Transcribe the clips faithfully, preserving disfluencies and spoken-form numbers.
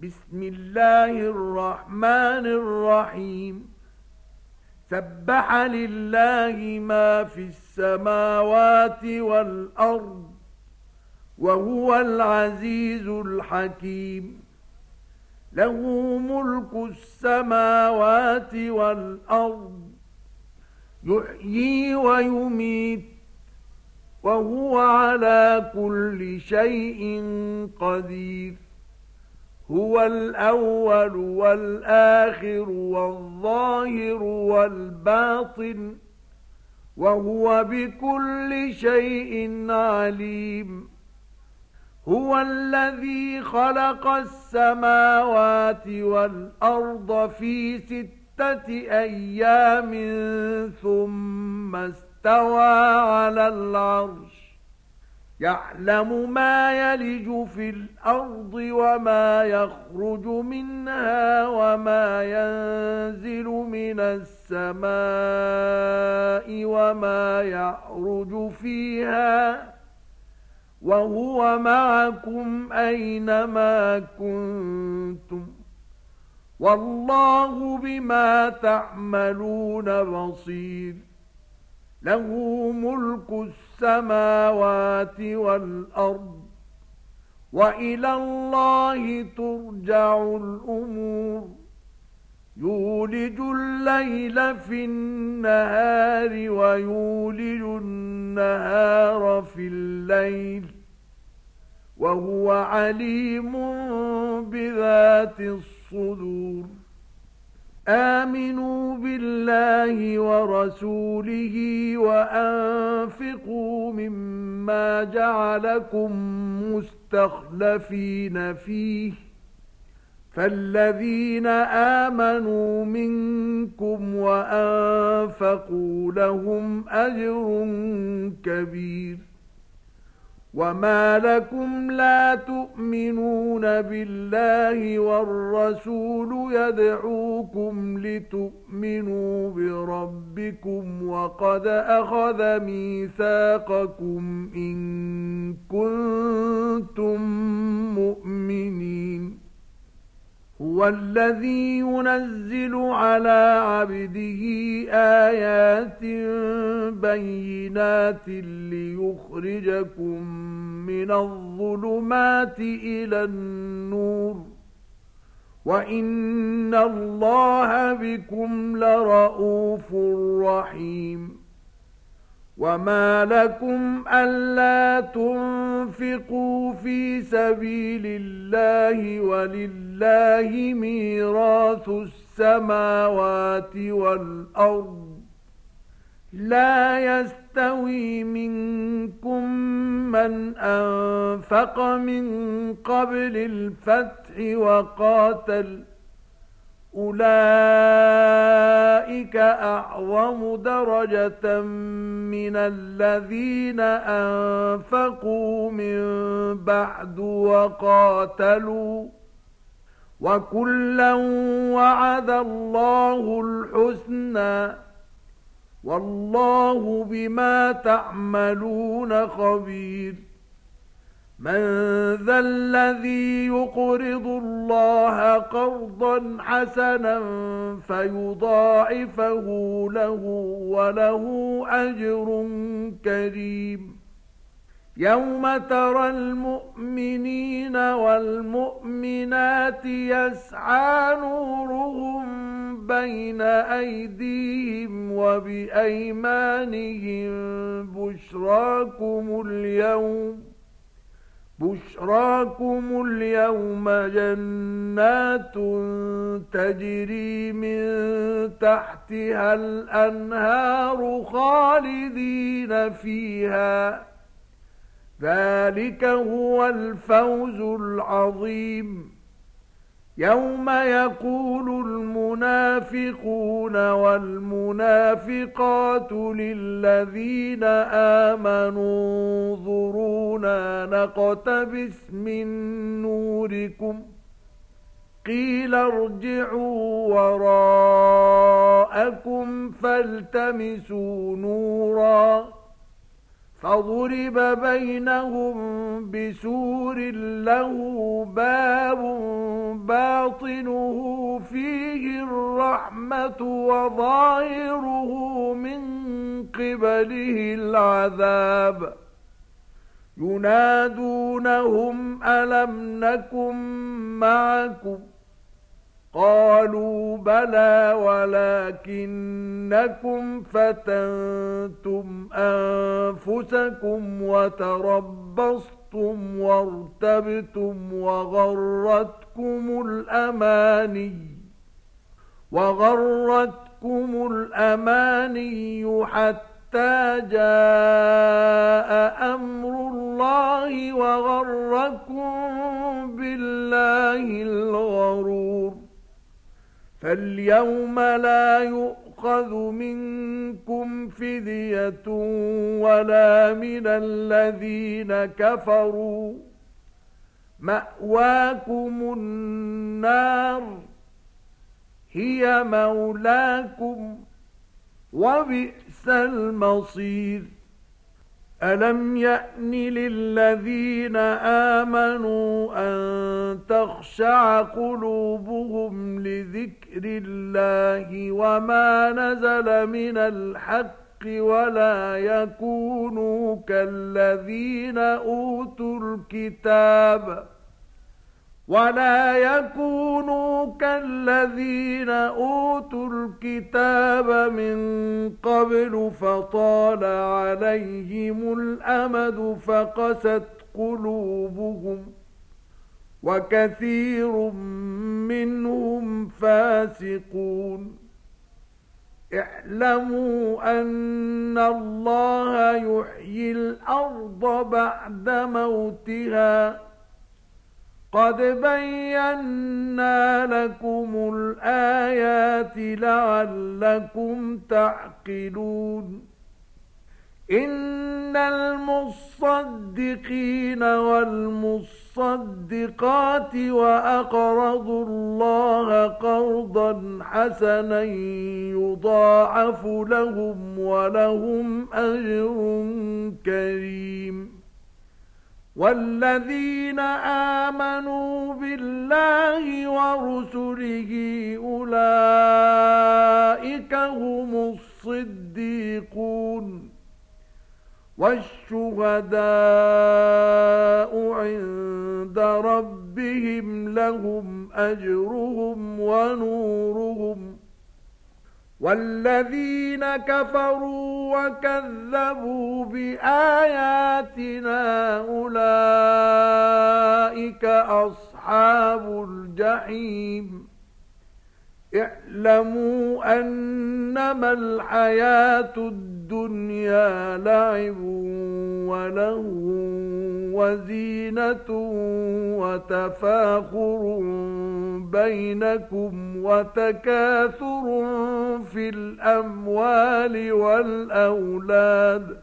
بسم الله الرحمن الرحيم سبح لله ما في السماوات والأرض وهو العزيز الحكيم له ملك السماوات والأرض يحيي ويميت وهو على كل شيء قدير هو الأول والآخر والظاهر والباطن وهو بكل شيء عليم هو الذي خلق السماوات والأرض في ستة أيام ثم استوى على العرش يعلم ما يلج في الأرض وما يخرج منها وما ينزل من السماء وما يعرج فيها وهو معكم أينما كنتم والله بما تعملون بصير له ملك السماوات والأرض وإلى الله ترجع الأمور يولج الليل في النهار ويولج النهار في الليل وهو عليم بذات الصدور آمنوا بالله ورسوله وأنفقوا مما جعلكم مستخلفين فيه فالذين آمنوا منكم وأنفقوا لهم أجر كبير وما لكم لا تؤمنون بالله والرسول يدعوكم لتؤمنوا بربكم وقد أخذ ميثاقكم إن كنتم مؤمنين هو الذي ينزل على عبده آيات بينات ليخرجكم من الظلمات إلى النور وإن الله بكم لرءوف رحيم وما لكم ألا تنفقوا في سبيل الله ولله ميراث السماوات والأرض لا يستوي منكم من أنفق من قبل الفتح وقاتل أولئك أعظم درجة من الذين أنفقوا من بعد وقاتلوا وكلا وعد الله الحسنى والله بما تعملون خبير من ذا الذي يقرض الله قرضا حسنا فيضاعفه له وله أجر كريم يوم ترى المؤمنين والمؤمنات يسعى نورهم بين أيديهم وبأيمانهم بشراكم اليوم بشراكم اليوم جنات تجري من تحتها الأنهار خالدين فيها ذلك هو الفوز العظيم يوم يقول المنافقون والمنافقات للذين آمنوا انظرونا نقتبس من نوركم قيل ارجعوا وراءكم فالتمسوا نورا فضرب بينهم بسور له باب باطنه فيه الرحمة وظاهره من قبله العذاب ينادونهم ألم نكن معكم قالوا بلى ولكنكم فتنتم أنفسكم وتربصتم وارتبتم وغرتكم الأماني وغرتكم الأماني حتى جاء أمر الله وغركم بالله الغرور فاليوم لا يؤخذ منكم فدية ولا من الذين كفروا مأواكم النار هي مولاكم وبئس المصير ألم يأن للذين آمنوا أن تخشع قلوبهم لذكر الله وما نزل من الحق ولا يكونوا كالذين أوتوا الكتاب ولا يكونوا كالذين أوتوا الكتاب من قبل فطال عليهم الأمد فقست قلوبهم وكثير منهم فاسقون اعلموا أن الله يحيي الأرض بعد موتها قد بينا لكم الآيات لعلكم تعقلون إن المصدقين والمصدقات وأقرضوا الله قرضا حسنا يضاعف لهم ولهم أجر كريم والذين آمنوا بالله ورسله أولئك هم الصديقون والشهداء عند ربهم لهم أجرهم ونورهم والذين كفروا وكذبوا بآياتنا أولئك أصحاب الجحيم اعلموا أنما الحياة الدنيا لعب ولهو وزينة وتفاخر بينكم وتكاثر في الأموال والأولاد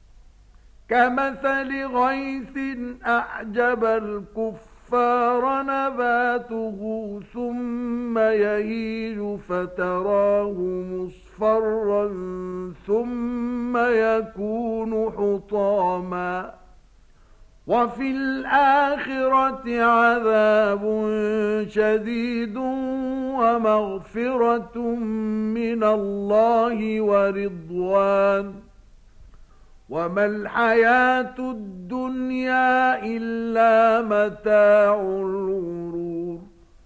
كمثل غيث أعجب الكفار نباته ثم يهيج فتراه مصفرا ثم يكون حطاما وفي الآخرة عذاب شديد ومغفرة من الله ورضوان وما الحياة الدنيا إلا متاع الغرور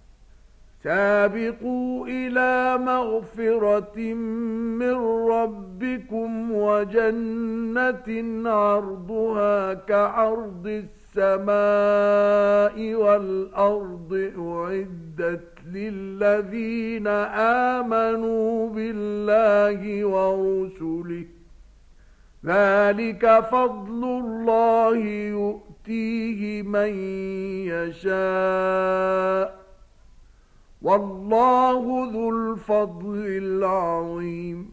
سابقوا إلى مغفرة من ربكم وجنة عرضها كعرض السماء والأرض أعدت للذين آمنوا بالله ورسله ذلك فضل الله يؤتيه من يشاء والله ذو الفضل العظيم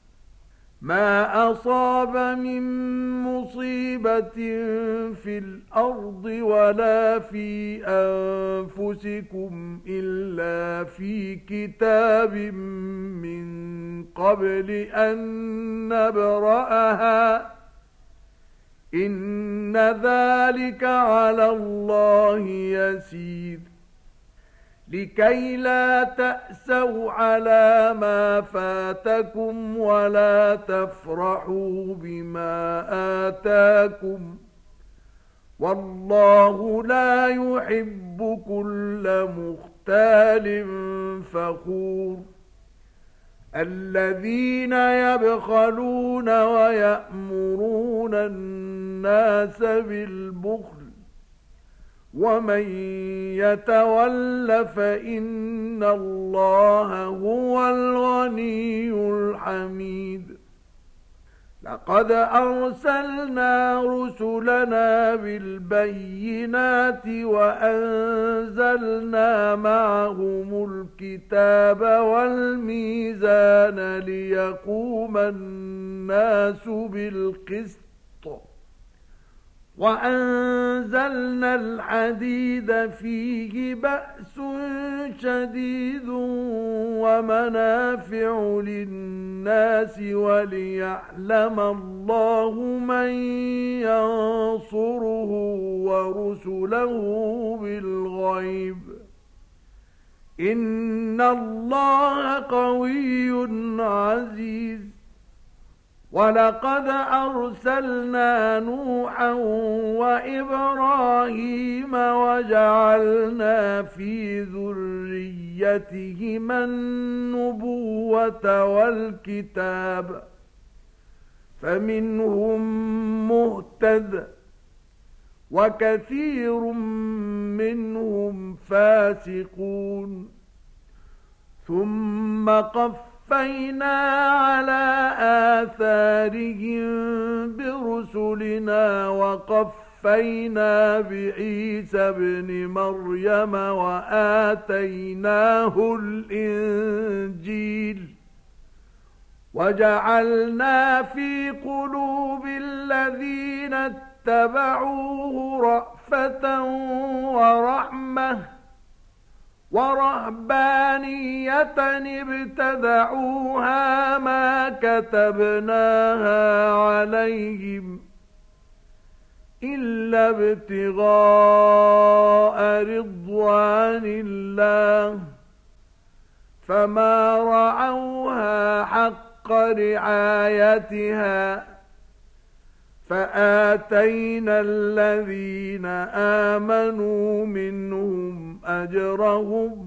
ما أصاب من مصيبة في الأرض ولا في أنفسكم إلا في كتاب من قبل أن نبرأها إن ذلك على الله يسير لكي لا تأسوا على ما فاتكم ولا تفرحوا بما آتاكم والله لا يحب كل مختال فخور الذين يبخلون ويأمرون الناس بالبخل ومن يتول فإن الله هو الغني الحميد لقد أرسلنا رسلنا بالبينات وأنزلنا معهم الكتاب والميزان ليقوم الناس بالقسط وأنزلنا الحديد فيه بأس شديد ومنافع للناس وليعلم الله من ينصره ورسله بالغيب إن الله قوي عزيز ولقد أرسلنا نوحا وإبراهيم وجعلنا في ذريتهما النبوة والكتاب فمنهم مهتد وكثير منهم فاسقون ثم قف قفينا على آثارهم برسلنا وقفينا بعيسى ابن مريم وآتيناه الإنجيل وجعلنا في قلوب الذين اتبعوه رأفة ورحمة ورهبانية ابتدعوها ما كتبناها عليهم إلا ابتغاء رضوان الله فما رعوها حق رعايتها فآتينا الذين آمنوا منهم أجرهم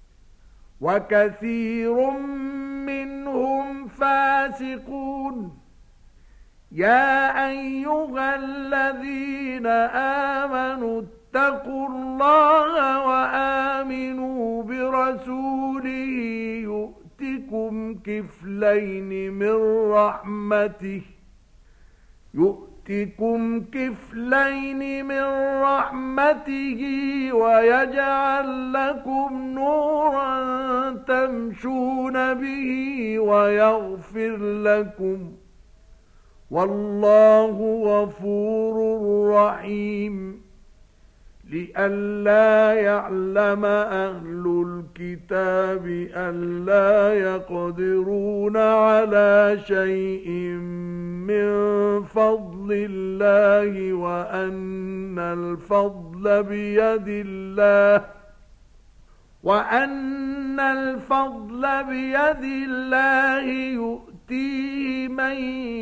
وكثير منهم فاسقون يا أيها الذين آمنوا اتقوا الله وآمنوا برسوله يؤتكم كفلين من رحمته يؤتكم كفلين من رحمته ويجعل لكم نورا تمشون به ويغفر لكم والله غفور رحيم لئلا يعلم أهل الكتاب ألا يقدرون على شيء من فضل الله وأن الفضل بيد الله وأن الفضل بيد الله يؤتيه من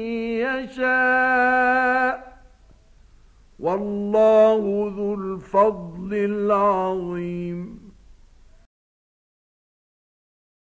يشاء والله ذو الفضل العظيم